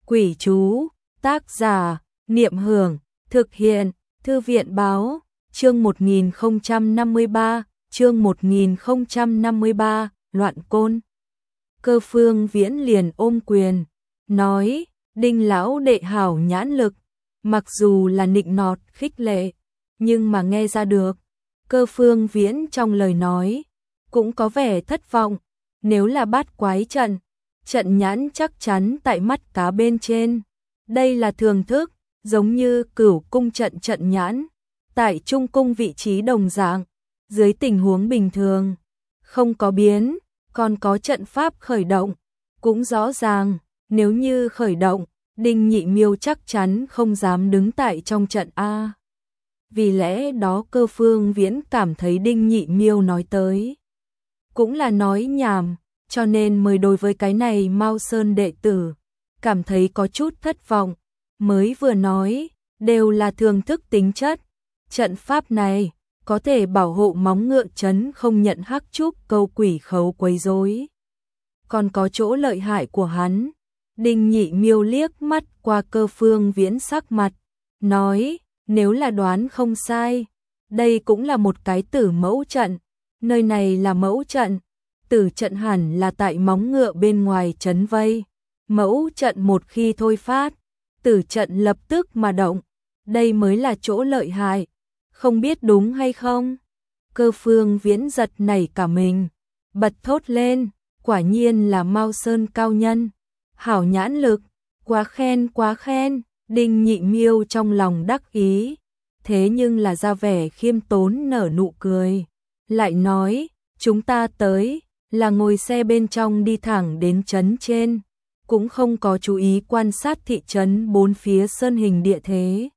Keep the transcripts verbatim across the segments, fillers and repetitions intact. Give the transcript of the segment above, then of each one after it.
Quỷ chú, tác giả, Niệm Hưởng, thực hiện, Thư viện báo, chương một nghìn không trăm năm mươi ba, chương một nghìn không trăm năm mươi ba, loạn côn. Cơ Phương Viễn liền ôm quyền, nói, Đinh lão đệ hảo nhãn lực, mặc dù là nịnh nọt khích lệ, nhưng mà nghe ra được. Cơ Phương Viễn trong lời nói, cũng có vẻ thất vọng, nếu là bát quái trận, trận nhãn chắc chắn tại mắt cá bên trên. Đây là thường thức, giống như Cửu cung trận trận nhãn, tại trung cung vị trí đồng dạng, dưới tình huống bình thường, không có biến, còn có trận pháp khởi động, cũng rõ ràng, nếu như khởi động, Đinh Nhị Miêu chắc chắn không dám đứng tại trong trận A. Vì lẽ đó Cơ Phương Viễn cảm thấy Đinh Nhị Miêu nói tới, cũng là nói nhảm, cho nên mới đối với cái này Mao Sơn đệ tử, cảm thấy có chút thất vọng, mới vừa nói, đều là thường thức tính chất. Trận pháp này, có thể bảo hộ móng ngựa trấn không nhận hắc trúc câu quỷ khấu quấy rối. Còn có chỗ lợi hại của hắn. Đinh Nhị Miêu liếc mắt qua Cơ Phương Viễn sắc mặt, nói, nếu là đoán không sai, đây cũng là một cái tử mẫu trận, nơi này là mẫu trận, tử trận hẳn là tại móng ngựa bên ngoài trấn vây, mẫu trận một khi thôi phát, tử trận lập tức mà động, đây mới là chỗ lợi hại, không biết đúng hay không? Cơ Phương Viễn giật nảy cả mình, bật thốt lên, quả nhiên là Mao Sơn cao nhân, hảo nhãn lực, quá khen quá khen. Đinh Nhị Miêu trong lòng đắc ý, thế nhưng là ra vẻ khiêm tốn nở nụ cười, lại nói, chúng ta tới, là ngồi xe bên trong đi thẳng đến trấn trên, cũng không có chú ý quan sát thị trấn bốn phía sơn hình địa thế.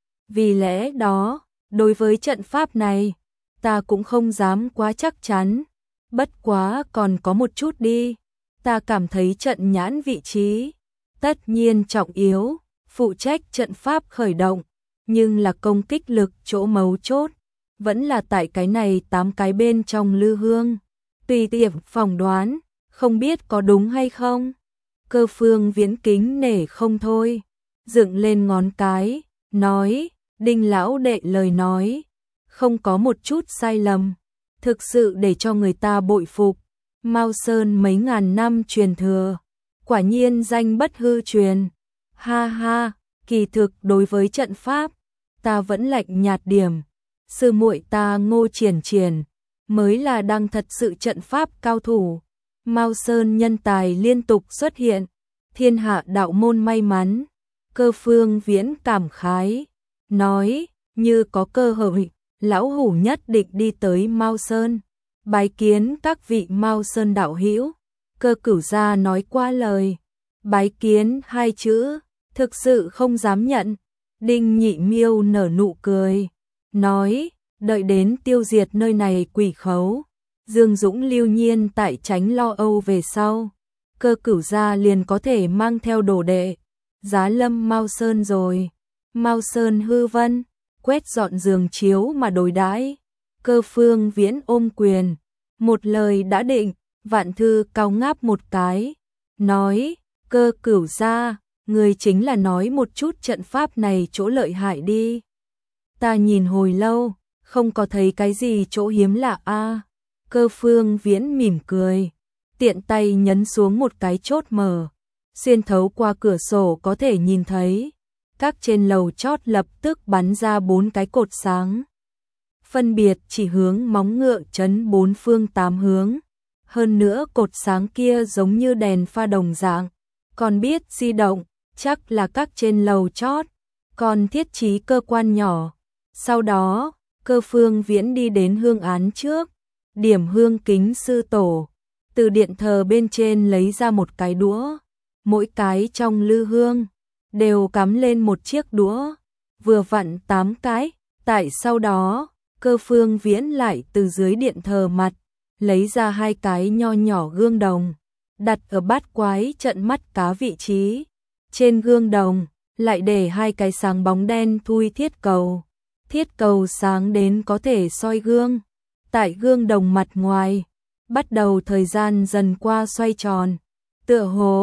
Vì lẽ đó, đối với trận pháp này, ta cũng không dám quá chắc chắn, bất quá còn có một chút đi, ta cảm thấy trận nhãn vị trí, tất nhiên trọng yếu, phụ trách trận pháp khởi động, nhưng là công kích lực chỗ mấu chốt, vẫn là tại cái này tám cái bên trong lư hương. Tùy tiệm phỏng đoán, không biết có đúng hay không. Cơ Phương Viễn kính nể không thôi, dựng lên ngón cái, nói, Đinh lão đệ lời nói, không có một chút sai lầm, thực sự để cho người ta bội phục. Mao Sơn mấy ngàn năm truyền thừa, quả nhiên danh bất hư truyền. Ha ha, kỳ thực đối với trận pháp, ta vẫn lạnh nhạt điểm, sư muội ta Ngô Triển Triển mới là đang thật sự trận pháp cao thủ. Mao Sơn nhân tài liên tục xuất hiện, thiên hạ đạo môn may mắn. Cơ Phương Viễn cảm khái, nói, như có cơ hội, lão hủ nhất định đi tới Mao Sơn, bái kiến các vị Mao Sơn đạo hữu. Cơ Cửu gia nói qua lời, bái kiến hai chữ, thực sự không dám nhận. Đinh Nhị Miêu nở nụ cười, nói, đợi đến tiêu diệt nơi này quỷ khấu, Dương Dũng lưu nhiên tại tránh lo âu về sau, Cơ Cửu gia liền có thể mang theo đồ đệ, giá lâm Mao Sơn rồi. Mao Sơn hư vân, quét dọn giường chiếu mà đối đãi. Cơ Phương Viễn ôm quyền, một lời đã định, Vạn Thư cao ngáp một cái, nói, Cơ Cửu gia, người chính là nói một chút trận pháp này chỗ lợi hại đi. Ta nhìn hồi lâu, không có thấy cái gì chỗ hiếm lạ a. Cơ Phương Viễn mỉm cười, tiện tay nhấn xuống một cái chốt mở, xuyên thấu qua cửa sổ có thể nhìn thấy, các trên lầu chót lập tức bắn ra bốn cái cột sáng, phân biệt chỉ hướng móng ngựa trấn bốn phương tám hướng. Hơn nữa cột sáng kia giống như đèn pha đồng dạng, còn biết di động, chắc là các trên lầu chót, còn thiết trí cơ quan nhỏ. Sau đó, Cơ Phương Viễn đi đến hương án trước, điểm hương kính sư tổ, từ điện thờ bên trên lấy ra một cái đũa, mỗi cái trong lư hương đều cắm lên một chiếc đũa, vừa vặn tám cái. Tại sau đó, Cơ Phương Viễn lại từ dưới điện thờ mặt lấy ra hai cái nho nhỏ gương đồng, đặt ở bát quái trận mắt cá vị trí. Trên gương đồng lại để hai cái sáng bóng đen thui thiết cầu, thiết cầu sáng đến có thể soi gương. Tại gương đồng mặt ngoài, bắt đầu thời gian dần qua xoay tròn, tựa hồ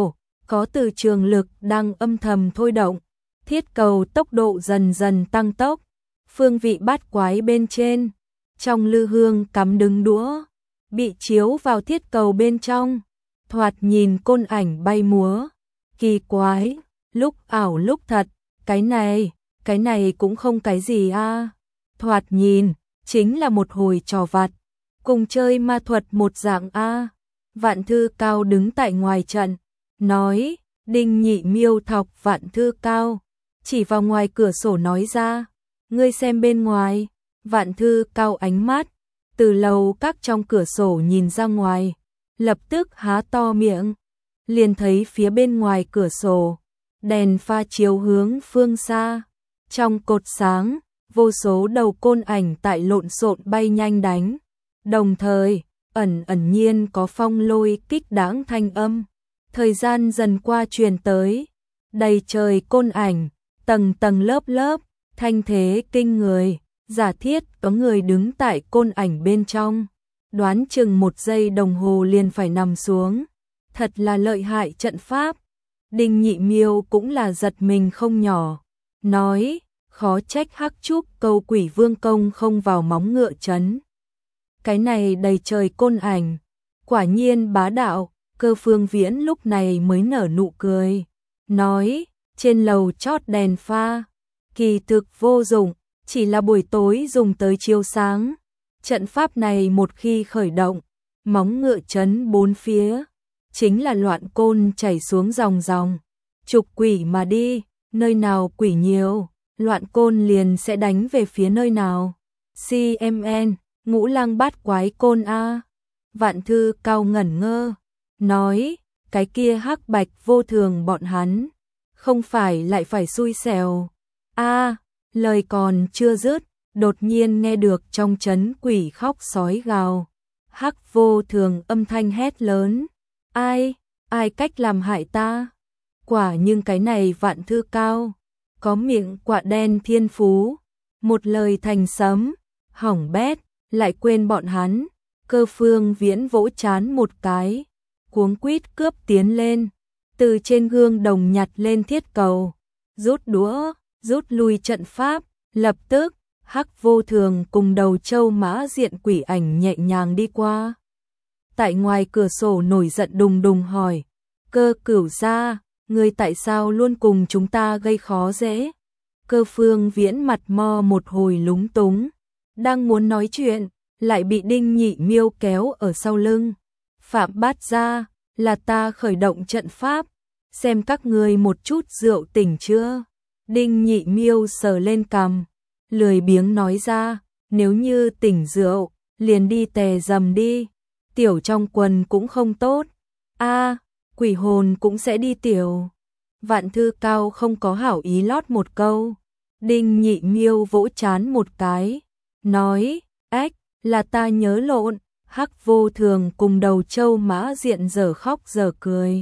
có từ trường lực đang âm thầm thôi động, thiết cầu tốc độ dần dần tăng tốc, phương vị bát quái bên trên, trong lư hương cắm đứng đũa, bị chiếu vào thiết cầu bên trong, thoạt nhìn côn ảnh bay múa, kỳ quái, lúc ảo lúc thật, cái này, cái này cũng không cái gì a, thoạt nhìn, chính là một hồi trò vặt, cùng chơi ma thuật một dạng a. Vạn Thư Cao đứng tại ngoài trận, nói, Đinh Nhị Miêu thọc Vạn Thư Cao, chỉ vào ngoài cửa sổ nói ra, ngươi xem bên ngoài. Vạn Thư Cao ánh mắt, từ lầu các trong cửa sổ nhìn ra ngoài, lập tức há to miệng, liền thấy phía bên ngoài cửa sổ, đèn pha chiếu hướng phương xa, trong cột sáng, vô số đầu côn ảnh tại lộn xộn bay nhanh đánh, đồng thời, ẩn ẩn nhiên có phong lôi kích đãng thanh âm, thời gian dần qua truyền tới, đầy trời côn ảnh, tầng tầng lớp lớp, thanh thế kinh người, giả thiết có người đứng tại côn ảnh bên trong, đoán chừng một giây đồng hồ liền phải nằm xuống, thật là lợi hại trận pháp. Đinh Nhị Miêu cũng là giật mình không nhỏ, nói, khó trách Hắc Trúc câu Quỷ Vương công không vào móng ngựa trấn. Cái này đầy trời côn ảnh, quả nhiên bá đạo. Cơ Phương Viễn lúc này mới nở nụ cười, nói, trên lầu chót đèn pha, kỳ thực vô dụng, chỉ là buổi tối dùng tới chiếu sáng. Trận pháp này một khi khởi động, móng ngựa trấn bốn phía, chính là loạn côn chảy xuống dòng dòng, trục quỷ mà đi, nơi nào quỷ nhiều, loạn côn liền sẽ đánh về phía nơi nào. xê em en, ngũ lang bát quái côn a. Vạn Thư Cao ngẩn ngơ, nói, cái kia hắc bạch vô thường bọn hắn, không phải lại phải xui xẻo. A, lời còn chưa dứt, đột nhiên nghe được trong trấn quỷ khóc sói gào. Hắc vô thường âm thanh hét lớn, ai, ai cách làm hại ta? Quả nhưng cái này Vạn Thư Cao, có miệng quạ đen thiên phú, một lời thành sấm, hỏng bét, lại quên bọn hắn. Cơ Phương Viễn vỗ chán một cái, cuống quýt cướp tiến lên, từ trên gương đồng nhặt lên thiết cầu, rút đũa, rút lui trận pháp, lập tức, Hắc vô thường cùng đầu châu mã diện quỷ ảnh nhẹ nhàng đi qua. Tại ngoài cửa sổ nổi giận đùng đùng hỏi, Cơ Cửu gia, ngươi tại sao luôn cùng chúng ta gây khó dễ? Cơ Phương Viễn mặt mo một hồi lúng túng, đang muốn nói chuyện, lại bị Đinh Nhị Miêu kéo ở sau lưng. Phạm Bát gia, là ta khởi động trận pháp, xem các ngươi một chút rượu tỉnh chưa? Đinh Nhị Miêu sờ lên cằm, lười biếng nói ra, nếu như tỉnh rượu, liền đi tè dầm đi, tiểu trong quần cũng không tốt. A, quỷ hồn cũng sẽ đi tiểu. Vạn Thư Cao không có hảo ý lót một câu. Đinh Nhị Miêu vỗ chán một cái, nói, ếch, là ta nhớ lộn. Hắc vô thường cùng đầu châu mã diện giờ khóc giờ cười,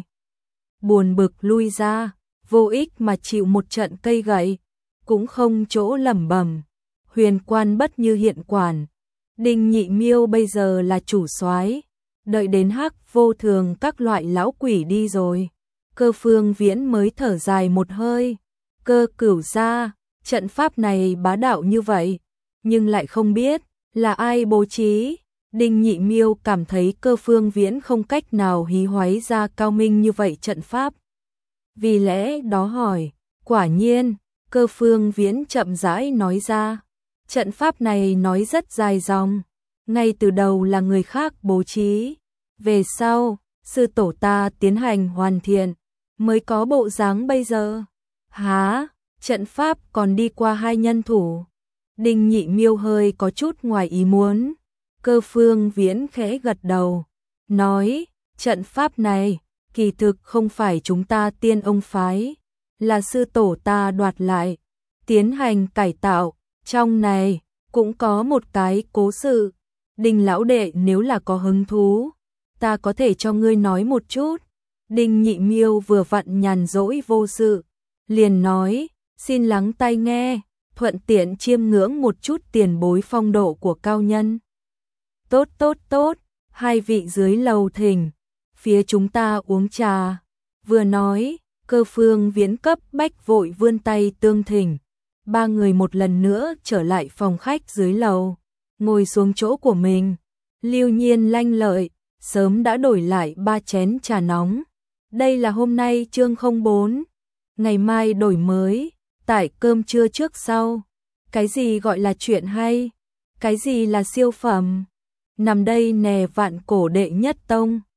buồn bực lui ra, vô ích mà chịu một trận cây gậy, cũng không chỗ lẩm bẩm. Huyền quan bất như hiện quản, Đinh Nhị Miêu bây giờ là chủ soái, đợi đến Hắc vô thường các loại lão quỷ đi rồi, Cơ Phương Viễn mới thở dài một hơi. Cơ Cửu gia, trận pháp này bá đạo như vậy, nhưng lại không biết là ai bố trí. Đinh Nhị Miêu cảm thấy Cơ Phương Viễn không cách nào hí hoáy ra cao minh như vậy trận pháp. Vì lẽ đó hỏi, quả nhiên, Cơ Phương Viễn chậm rãi nói ra, trận pháp này nói rất dài dòng, ngay từ đầu là người khác bố trí, về sau, sư tổ ta tiến hành hoàn thiện, mới có bộ dáng bây giờ. Hả, trận pháp còn đi qua hai nhân thủ? Đinh Nhị Miêu hơi có chút ngoài ý muốn. Cơ Phương Viễn khẽ gật đầu, nói, trận pháp này, kỳ thực không phải chúng ta tiên ông phái, là sư tổ ta đoạt lại, tiến hành cải tạo, trong này, cũng có một cái cố sự. Đinh lão đệ nếu là có hứng thú, ta có thể cho ngươi nói một chút. Đinh Nhị Miêu vừa vặn nhàn rỗi vô sự, liền nói, xin lắng tai nghe, thuận tiện chiêm ngưỡng một chút tiền bối phong độ của cao nhân. Tốt tốt tốt, hai vị dưới lầu thỉnh, phía chúng ta uống trà. Vừa nói, Cơ Phương Viễn cấp bách vội vươn tay tương thỉnh. Ba người một lần nữa trở lại phòng khách dưới lầu, ngồi xuống chỗ của mình. Lưu Nhiên lanh lợi, sớm đã đổi lại ba chén trà nóng. Đây là hôm nay chương không bốn, ngày mai đổi mới, tải cơm trưa trước sau. Cái gì gọi là chuyện hay? Cái gì là siêu phẩm? Nằm đây nè vạn cổ đệ nhất tông.